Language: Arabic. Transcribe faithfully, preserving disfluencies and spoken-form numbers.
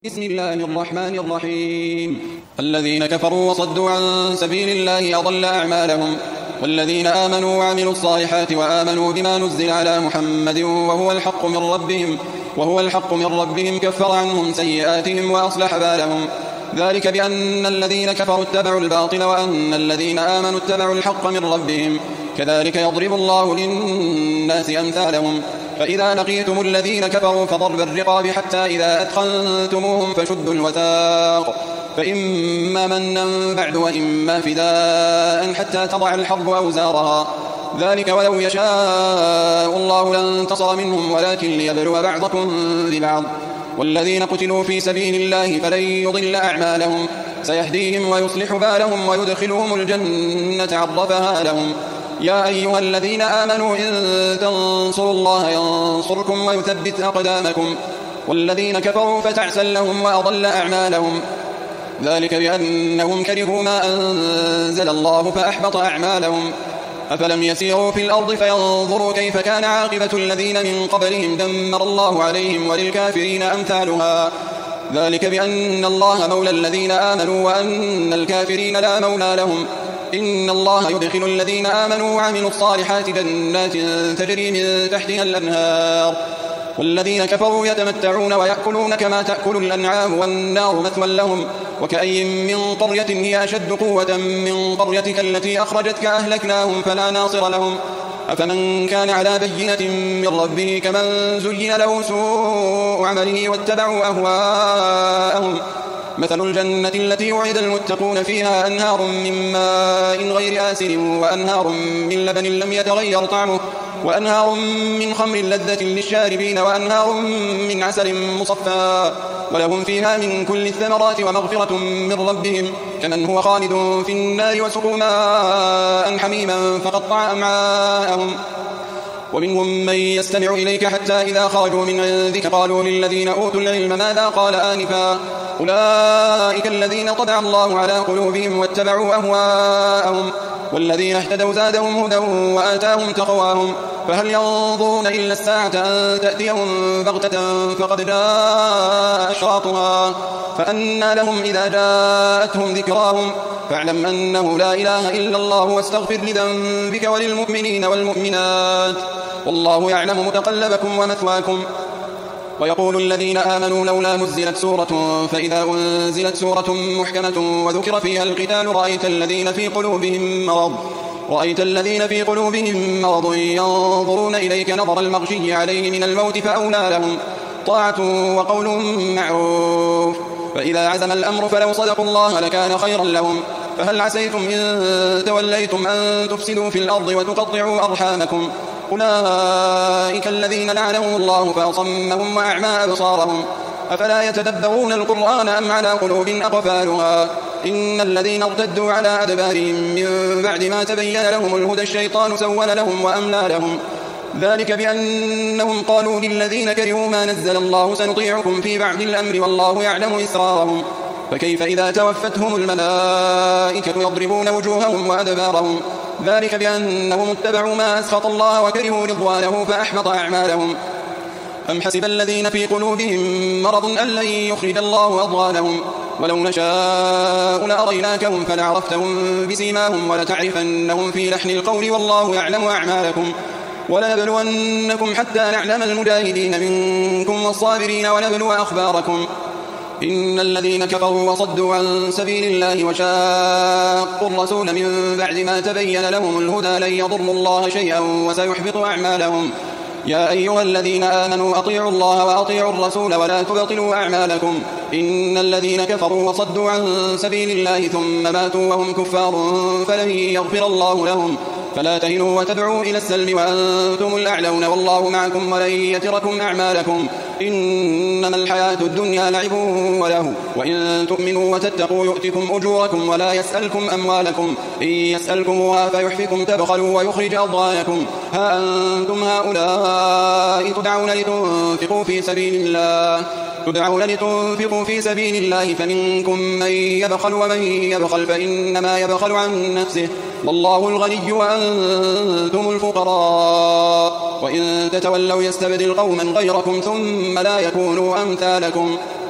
بسم الله الرحمن الرحيم. الذين كفروا وصدوا عن سبيل الله أضل أعمالهم، والذين آمنوا وعملوا الصالحات وآمنوا بما نزل على محمد وهو الحق من ربهم وهو الحق من ربهم كفر عنهم سيئاتهم وأصلح بالهم. ذلك بأن الذين كفروا اتبعوا الباطل وأن الذين آمنوا اتبعوا الحق من ربهم، كذلك يضرب الله للناس أمثالهم. فإذا لقيتم الذين كفروا فضرب الرقاب حتى إذا أثخنتموهم فشدوا الوثاق، فإما منا بعد وإما فداء حتى تضع الحرب أوزارها. ذلك ولو يشاء الله لانتصر منهم ولكن ليبلو بعضكم ببعض. والذين قتلوا في سبيل الله فلن يضل أعمالهم، سيهديهم ويصلح بالهم ويدخلهم الجنة عرفها لهم. يا أيها الذين آمنوا إن تنصروا الله ينصركم ويثبت أقدامكم. والذين كفروا فتعسا لهم وأضل أعمالهم. ذلك بأنهم كرهوا ما أنزل الله فأحبط أعمالهم. أفلم يسيروا في الأرض فينظروا كيف كان عاقبة الذين من قبلهم دمر الله عليهم وللكافرين أمثالها. ذلك بأن الله مولى الذين آمنوا وأن الكافرين لا مولى لهم. إن الله يدخل الذين آمنوا وعملوا الصالحات جنات تجري من تحتها الأنهار، والذين كفروا يتمتعون ويأكلون كما تأكل الأنعام والنار مثوى لهم. وكأي من قرية هي أشد قوة من قريتك التي أخرجتك أهلكناهم فلا ناصر لهم. أفمن كان على بينة من ربه كمن زين له سوء عمله واتبعوا أهواءهم. مثل الجنة التي وعد المتقون فيها أنهار من ماء غير آسن وأنهار من لبن لم يتغير طعمه وأنهار من خمر لذة للشاربين وأنهار من عسل مصفى ولهم فيها من كل الثمرات ومغفرة من ربهم كمن هو خالد في النار وسقوا ماء حميما فقطع أمعاءهم. ومنهم من يستمع إليك حتى إذا خرجوا من عندك قالوا للذين أوتوا العلم ماذا قال آنفا أولئك الذين طبع الله على قلوبهم واتبعوا أهواءهم. والذين اهتدوا زادهم هدى وآتاهم تقواهم. فهل ينظرون إلا الساعة أن تأتيهم بغتة فقد جاء أشراطها فأنى لهم إذا جاءتهم ذكراهم. فاعلم أنه لا إله إلا الله واستغفر لذنبك وللمؤمنين والمؤمنات والله يعلم متقلبكم ومثواكم. ويقول الذين آمنوا لولا نزلت سورة فإذا أنزلت سورة محكمة وذكر فيها القتال رأيت الذين في قلوبهم مرض رأيت الذين في قلوبهم مرض ينظرون إليك نظر المغشي عليه من الموت فأولى لهم طاعة وقول معروف. فإذا عزم الأمر فلو صدقوا الله لكان خيرا لهم. فهل عسيتم إن توليتم أن تفسدوا في الأرض وتقطعوا أرحامكم. أولئك الذين لعنهم الله فأصمهم وأعمى أبصارهم. أفلا يتدبرون القرآن أم على قلوب أقفالها. إن الذين ارتدوا على أدبارهم من بعد ما تبين لهم الهدى الشيطان سول لهم وأملى لهم. ذلك بأنهم قالوا للذين كرهوا ما نزل الله سنطيعكم في بعض الأمر والله يعلم إسرارهم. فكيف إذا توفتهم الملائكة يضربون وجوههم وأدبارهم. ذلك بأنهم اتبعوا ما أسخط الله وكرهوا رضوانه فأحبط أعمالهم. أم حسب الذين في قلوبهم مرض أن لن يخرج الله أضغانهم. ولو نشاء لأريناكهم فلعرفتهم بسيماهم ولتعرفنهم في لحن القول والله يعلم أعمالكم. ولنبلونكم حتى نعلم المجاهدين منكم والصابرين ونبلو أخباركم. إن الذين كفروا وصدوا عن سبيل الله وشاقوا الرسول من بعد ما تبين لهم الهدى لن يضروا الله شيئا وسيحبط أعمالهم. يا أيها الذين آمنوا أطيعوا الله وأطيعوا الرسول ولا تبطلوا أعمالكم. إن الذين كفروا وصدوا عن سبيل الله ثم ماتوا وهم كفار فلن يغفر الله لهم. فلا تهنوا وتدعوا إلى السلم وأنتم الأعلون والله معكم ولن يتركم أعمالكم. إنما الحياة الدنيا لعب وله وإن تؤمنوا وتتقوا يؤتكم أجوركم ولا يسألكم أموالكم. إن يسألكمها فيحفكم تبخلوا ويخرج أضغانكم. ها أنتم هؤلاء تدعون لتنفقوا في سبيل الله تدعون لتنفقوا في سبيل الله فمنكم من يبخل ومن يبخل فإنما يبخل عن نفسه والله الغني وأنتم الفقراء وإن تتولوا يستبدل قوما غيركم ثم لا يكونوا أمثالكم